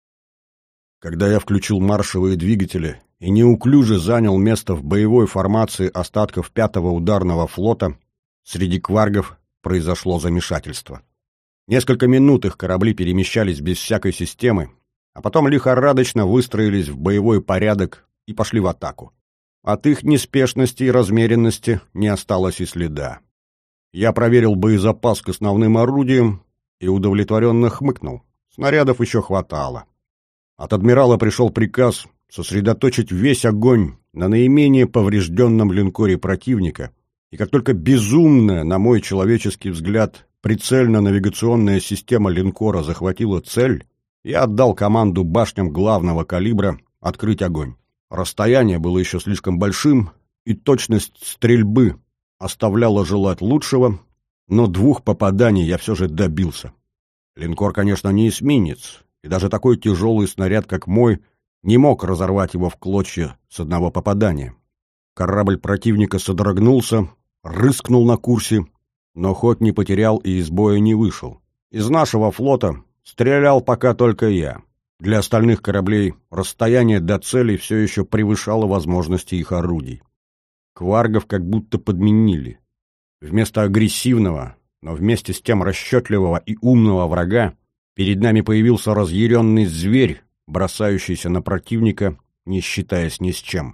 Когда я включил маршевые двигатели и неуклюже занял место в боевой формации остатков пятого ударного флота, среди кваргов произошло замешательство. Несколько минут их корабли перемещались без всякой системы, а потом лихорадочно выстроились в боевой порядок и пошли в атаку. От их неспешности и размеренности не осталось и следа. Я проверил боезапас к основным орудиям и удовлетворенно хмыкнул. Снарядов еще хватало. От адмирала пришел приказ сосредоточить весь огонь на наименее поврежденном линкоре противника, и как только безумная, на мой человеческий взгляд, прицельно-навигационная система линкора захватила цель, я отдал команду башням главного калибра открыть огонь. Расстояние было еще слишком большим, и точность стрельбы оставляла желать лучшего, но двух попаданий я все же добился. Линкор, конечно, не эсминец, и даже такой тяжелый снаряд, как мой, не мог разорвать его в клочья с одного попадания. Корабль противника содрогнулся, рыскнул на курсе, но ход не потерял и из боя не вышел. Из нашего флота стрелял пока только я. Для остальных кораблей расстояние до целей все еще превышало возможности их орудий. Кваргов как будто подменили. Вместо агрессивного, но вместе с тем расчетливого и умного врага перед нами появился разъяренный зверь, бросающийся на противника, не считаясь ни с чем.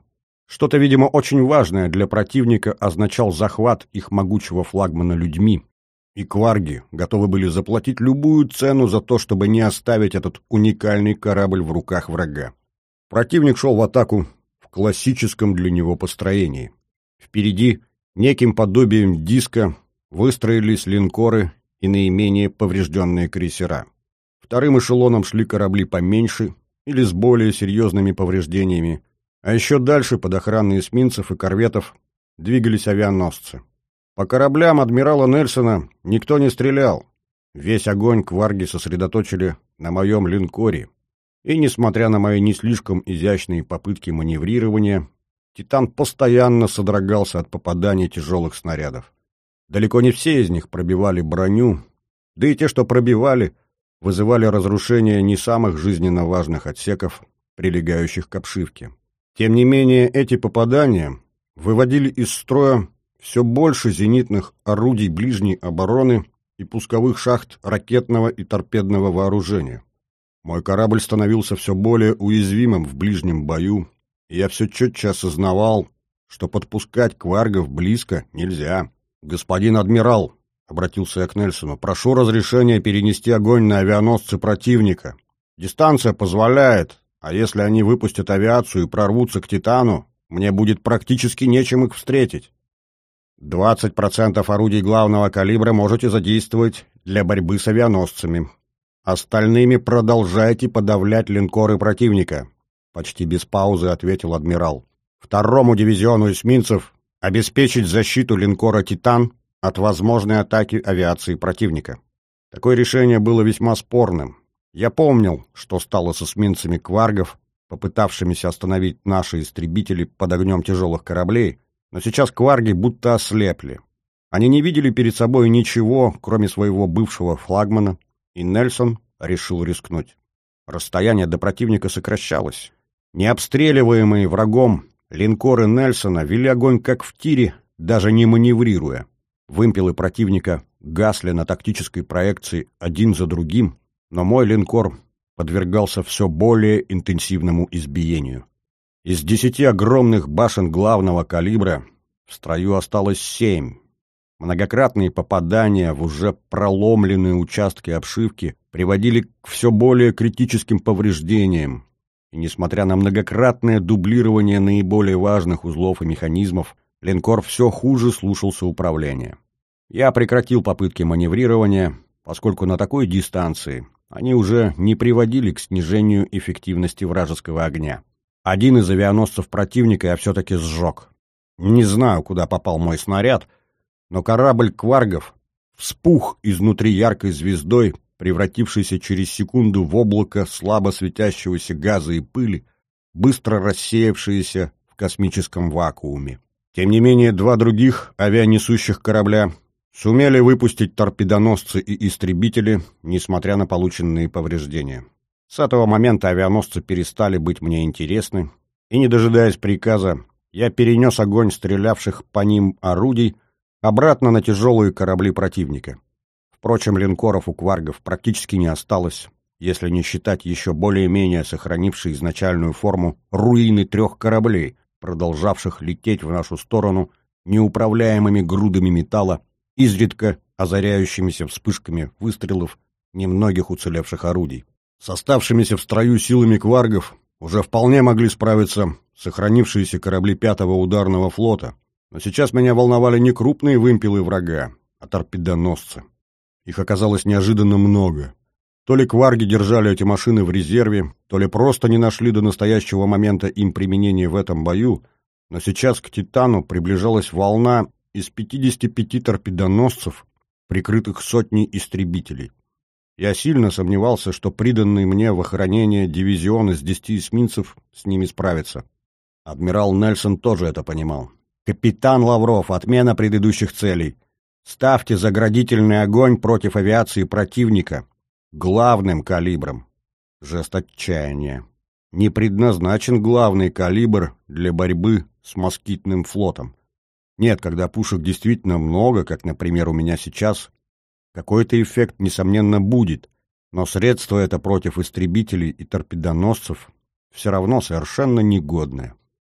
Что-то, видимо, очень важное для противника означал захват их могучего флагмана людьми, и кварги готовы были заплатить любую цену за то, чтобы не оставить этот уникальный корабль в руках врага. Противник шел в атаку в классическом для него построении. Впереди, неким подобием диска, выстроились линкоры и наименее поврежденные крейсера. Вторым эшелоном шли корабли поменьше или с более серьезными повреждениями, а еще дальше, под охраной эсминцев и корветов, двигались авианосцы. По кораблям адмирала Нельсона никто не стрелял. Весь огонь кварги сосредоточили на моем линкоре. И, несмотря на мои не слишком изящные попытки маневрирования, «Титан» постоянно содрогался от попаданий тяжелых снарядов. Далеко не все из них пробивали броню, да и те, что пробивали, вызывали разрушение не самых жизненно важных отсеков, прилегающих к обшивке. Тем не менее, эти попадания выводили из строя все больше зенитных орудий ближней обороны и пусковых шахт ракетного и торпедного вооружения. Мой корабль становился все более уязвимым в ближнем бою, и я все четче осознавал, что подпускать кваргов близко нельзя. «Господин адмирал», — обратился я к Нельсону, — «прошу разрешения перенести огонь на авианосцы противника. Дистанция позволяет, а если они выпустят авиацию и прорвутся к «Титану», мне будет практически нечем их встретить. двадцать процентов орудий главного калибра можете задействовать для борьбы с авианосцами. Остальными продолжайте подавлять линкоры противника», — почти без паузы ответил адмирал. «Второму дивизиону эсминцев обеспечить защиту линкора «Титан» от возможной атаки авиации противника». Такое решение было весьма спорным. Я помнил, что стало с эсминцами кваргов, попытавшимися остановить наши истребители под огнем тяжелых кораблей, но сейчас кварги будто ослепли. Они не видели перед собой ничего, кроме своего бывшего флагмана, и Нельсон решил рискнуть. Расстояние до противника сокращалось. Необстреливаемые врагом линкоры Нельсона вели огонь как в тире, даже не маневрируя. Вымпелы противника гасли на тактической проекции один за другим, но мой линкор подвергался все более интенсивному избиению. Из десяти огромных башен главного калибра в строю осталось семь. Многократные попадания в уже проломленные участки обшивки приводили к все более критическим повреждениям, и, несмотря на многократное дублирование наиболее важных узлов и механизмов, линкор все хуже слушался управления. Я прекратил попытки маневрирования, поскольку на такой дистанции они уже не приводили к снижению эффективности вражеского огня. Один из авианосцев противника я все-таки сжег. Не знаю, куда попал мой снаряд, но корабль кваргов вспух изнутри яркой звездой, превратившейся через секунду в облако слабо светящегося газа и пыли, быстро рассеявшиеся в космическом вакууме. Тем не менее, два других авианесущих корабля сумели выпустить торпедоносцы и истребители, несмотря на полученные повреждения. С этого момента авианосцы перестали быть мне интересны, и, не дожидаясь приказа, я перенес огонь стрелявших по ним орудий обратно на тяжелые корабли противника. Впрочем, линкоров у кваргов практически не осталось, если не считать еще более-менее сохранившие изначальную форму руины трех кораблей, продолжавших лететь в нашу сторону неуправляемыми грудами металла, изредка озаряющимися вспышками выстрелов немногих уцелевших орудий. С оставшимися в строю силами кваргов уже вполне могли справиться сохранившиеся корабли пятого ударного флота, но сейчас меня волновали не крупные вымпелы врага, а торпедоносцы. Их оказалось неожиданно много. То ли кварги держали эти машины в резерве, то ли просто не нашли до настоящего момента им применения в этом бою, но сейчас к «Титану» приближалась волна из пятидесяти пяти торпедоносцев, прикрытых сотней истребителей. Я сильно сомневался, что приданный мне в охранение дивизион из десяти эсминцев с ними справится. Адмирал Нельсон тоже это понимал. «Капитан Лавров, отмена предыдущих целей. Ставьте заградительный огонь против авиации противника. Главным калибром». Жест отчаяния. Не предназначен главный калибр для борьбы с москитным флотом. Нет, когда пушек действительно много, как, например, у меня сейчас, какой-то эффект, несомненно, будет, но средство это против истребителей и торпедоносцев все равно совершенно негодное.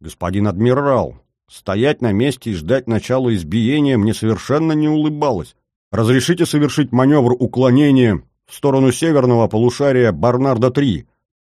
Господин адмирал, стоять на месте и ждать начала избиения мне совершенно не улыбалось. Разрешите совершить маневр уклонения в сторону северного полушария Барнарда-три.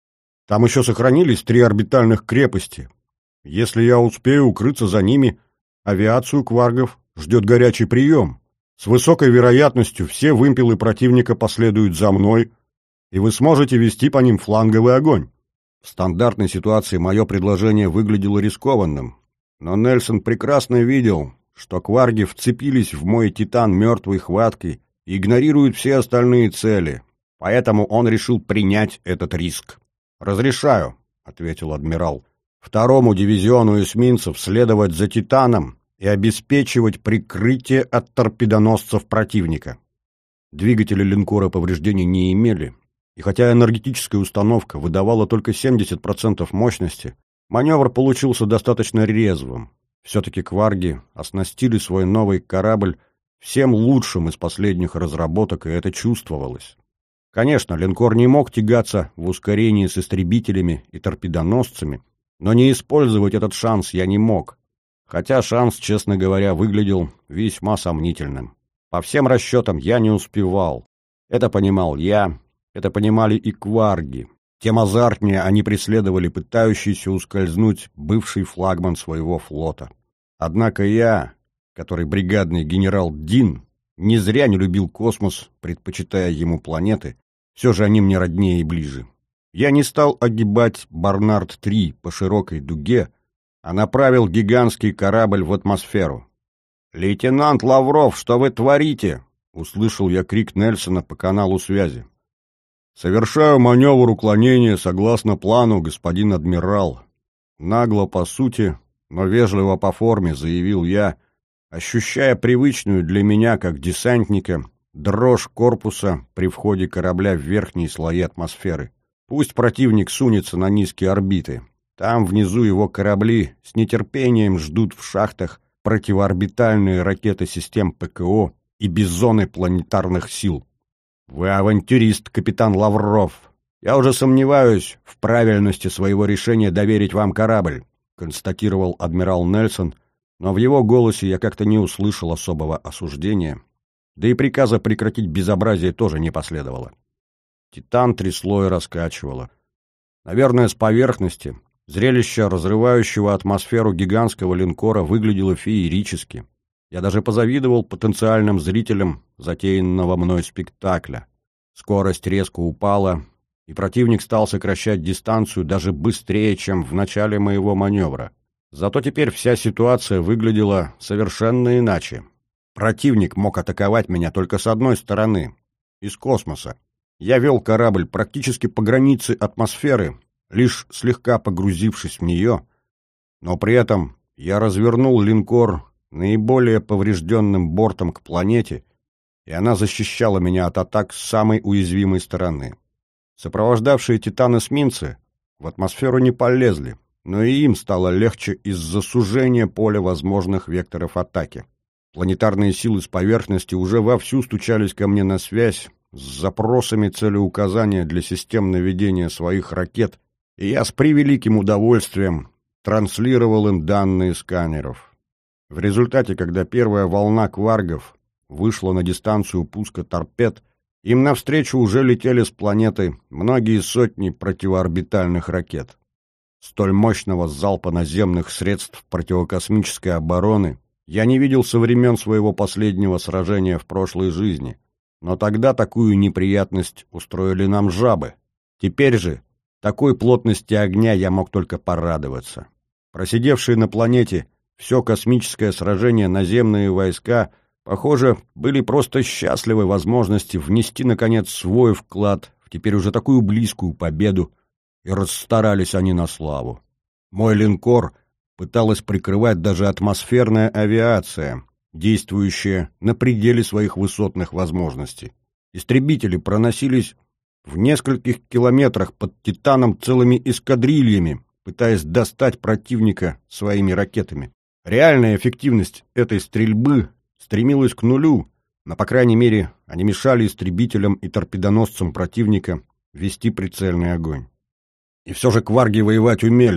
Там еще сохранились три орбитальных крепости. Если я успею укрыться за ними, авиацию кваргов ждет горячий прием. С высокой вероятностью все вымпелы противника последуют за мной, и вы сможете вести по ним фланговый огонь. В стандартной ситуации мое предложение выглядело рискованным, но Нельсон прекрасно видел, что кварги вцепились в мой титан мертвой хваткой и игнорируют все остальные цели, поэтому он решил принять этот риск. «Разрешаю», — ответил адмирал, — «второму дивизиону эсминцев следовать за титаном и обеспечивать прикрытие от торпедоносцев противника». Двигатели линкора повреждений не имели, и хотя энергетическая установка выдавала только семьдесят процентов мощности, маневр получился достаточно резвым. Все-таки кварги оснастили свой новый корабль всем лучшим из последних разработок, и это чувствовалось. Конечно, линкор не мог тягаться в ускорении с истребителями и торпедоносцами, но не использовать этот шанс я не мог. Хотя шанс, честно говоря, выглядел весьма сомнительным. По всем расчетам я не успевал. Это понимал я, это понимали и кварги. Тем азартнее они преследовали пытающийся ускользнуть бывший флагман своего флота. Однако я, который бригадный генерал Дин, не зря не любил космос, предпочитая ему планеты, все же они мне роднее и ближе. Я не стал огибать Барнард-три по широкой дуге, а направил гигантский корабль в атмосферу. «Лейтенант Лавров, что вы творите?» — услышал я крик Нельсона по каналу связи. «Совершаю маневр уклонения согласно плану, господин адмирал». Нагло по сути, но вежливо по форме заявил я, ощущая привычную для меня, как десантника, дрожь корпуса при входе корабля в верхние слои атмосферы. Пусть противник сунется на низкие орбиты. Там внизу его корабли с нетерпением ждут в шахтах противоорбитальные ракеты систем ПКО и бизоны планетарных сил. «Вы авантюрист, капитан Лавров. Я уже сомневаюсь в правильности своего решения доверить вам корабль», констатировал адмирал Нельсон, но в его голосе я как-то не услышал особого осуждения, да и приказа прекратить безобразие тоже не последовало. Титан трясло и раскачивало. Наверное, с поверхности зрелище разрывающего атмосферу гигантского линкора выглядело феерически. Я даже позавидовал потенциальным зрителям затеянного мной спектакля. Скорость резко упала, и противник стал сокращать дистанцию даже быстрее, чем в начале моего маневра. Зато теперь вся ситуация выглядела совершенно иначе. Противник мог атаковать меня только с одной стороны — из космоса. Я вел корабль практически по границе атмосферы, лишь слегка погрузившись в нее, но при этом я развернул линкор наиболее поврежденным бортом к планете, и она защищала меня от атак с самой уязвимой стороны. Сопровождавшие «Титан» эсминцы в атмосферу не полезли, но и им стало легче из-за сужения поля возможных векторов атаки. Планетарные силы с поверхности уже вовсю стучались ко мне на связь с запросами целеуказания для систем наведения своих ракет, и я с превеликим удовольствием транслировал им данные сканеров. В результате, когда первая волна кваргов вышла на дистанцию пуска торпед, им навстречу уже летели с планеты многие сотни противоорбитальных ракет. Столь мощного залпа наземных средств противокосмической обороны я не видел со времен своего последнего сражения в прошлой жизни, но тогда такую неприятность устроили нам жабы. Теперь же такой плотности огня я мог только порадоваться. Просидевшие на планете все космическое сражение наземные войска, похоже, были просто счастливы возможности внести, наконец, свой вклад в теперь уже такую близкую победу, и расстарались они на славу. Мой линкор пыталась прикрывать даже атмосферная авиация, действующая на пределе своих высотных возможностей. Истребители проносились в нескольких километрах под «Титаном» целыми эскадрильями, пытаясь достать противника своими ракетами. Реальная эффективность этой стрельбы стремилась к нулю, но, по крайней мере, они мешали истребителям и торпедоносцам противника вести прицельный огонь. И все же кварги воевать умели.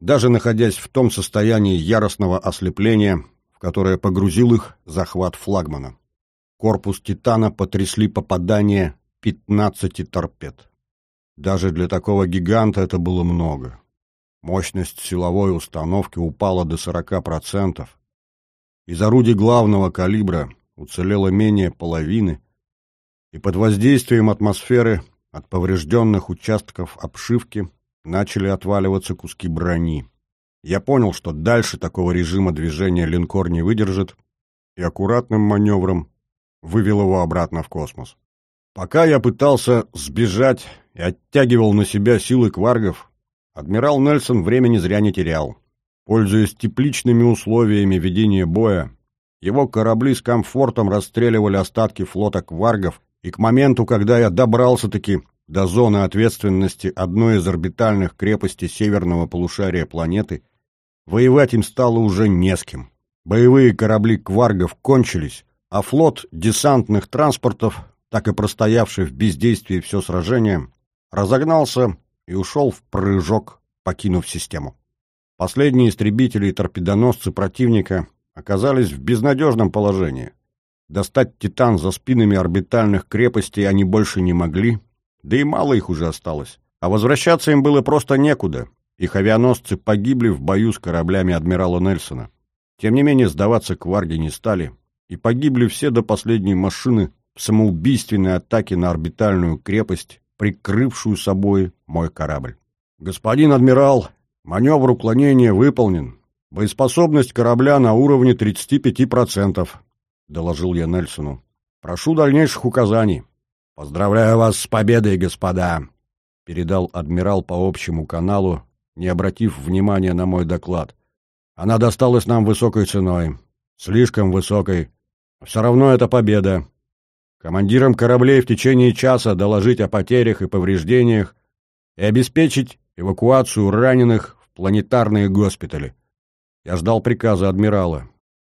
даже находясь в том состоянии яростного ослепления, в которое погрузил их захват флагмана. Корпус «Титана» потрясли попадания пятнадцати торпед. Даже для такого гиганта это было много. Мощность силовой установки упала до сорока процентов. Из орудий главного калибра уцелело менее половины, и под воздействием атмосферы от поврежденных участков обшивки начали отваливаться куски брони. Я понял, что дальше такого режима движения линкор не выдержит, и аккуратным маневром вывел его обратно в космос. Пока я пытался сбежать и оттягивал на себя силы кваргов, адмирал Нельсон времени зря не терял. Пользуясь тепличными условиями ведения боя, его корабли с комфортом расстреливали остатки флота кваргов, и к моменту, когда я добрался-таки до зоны ответственности одной из орбитальных крепостей северного полушария планеты, воевать им стало уже не с кем. Боевые корабли кваргов кончились, а флот десантных транспортов, так и простоявший в бездействии все сражение, разогнался и ушел в прыжок, покинув систему. Последние истребители и торпедоносцы противника оказались в безнадежном положении. Достать «Титан» за спинами орбитальных крепостей они больше не могли, да и мало их уже осталось. А возвращаться им было просто некуда. Их авианосцы погибли в бою с кораблями адмирала Нельсона. Тем не менее, сдаваться кварги не стали, и погибли все до последней машины в самоубийственной атаке на орбитальную крепость, прикрывшую собой мой корабль. «Господин адмирал, маневр уклонения выполнен. Боеспособность корабля на уровне тридцати пяти процентов», — доложил я Нельсону. «Прошу дальнейших указаний». «Поздравляю вас с победой, господа», — передал адмирал по общему каналу, не обратив внимания на мой доклад. «Она досталась нам высокой ценой. Слишком высокой. Все равно это победа. Командирам кораблей в течение часа доложить о потерях и повреждениях и обеспечить эвакуацию раненых в планетарные госпитали». Я ждал приказа адмирала.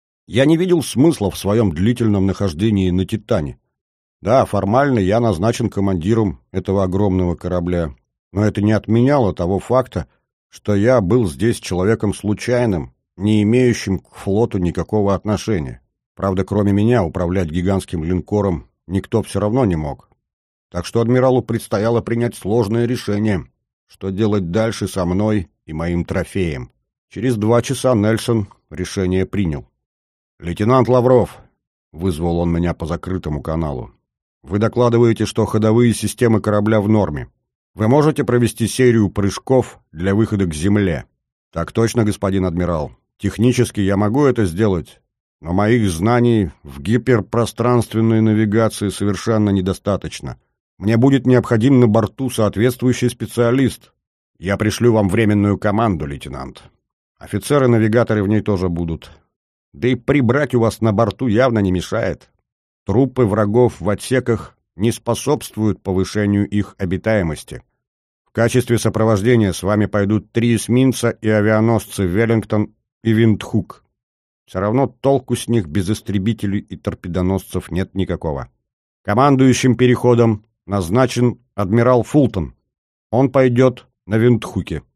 Я не видел смысла в своем длительном нахождении на «Титане». Да, формально я назначен командиром этого огромного корабля, но это не отменяло того факта, что я был здесь человеком случайным, не имеющим к флоту никакого отношения. Правда, кроме меня управлять гигантским линкором никто все равно не мог. Так что адмиралу предстояло принять сложное решение, что делать дальше со мной и моим трофеем. Через два часа Нельсон решение принял. «Лейтенант Лавров», — вызвал он меня по закрытому каналу, — «вы докладываете, что ходовые системы корабля в норме. Вы можете провести серию прыжков для выхода к земле?» «Так точно, господин адмирал. Технически я могу это сделать, но моих знаний в гиперпространственной навигации совершенно недостаточно. Мне будет необходим на борту соответствующий специалист. Я пришлю вам временную команду, лейтенант. Офицеры-навигаторы в ней тоже будут. Да и прибрать у вас на борту явно не мешает. Трупы врагов в отсеках не способствуют повышению их обитаемости. В качестве сопровождения с вами пойдут три эсминца и авианосцы «Веллингтон» и «Виндхук». Все равно толку с них без истребителей и торпедоносцев нет никакого. Командующим переходом назначен адмирал Фултон. Он пойдет на «Виндхуке».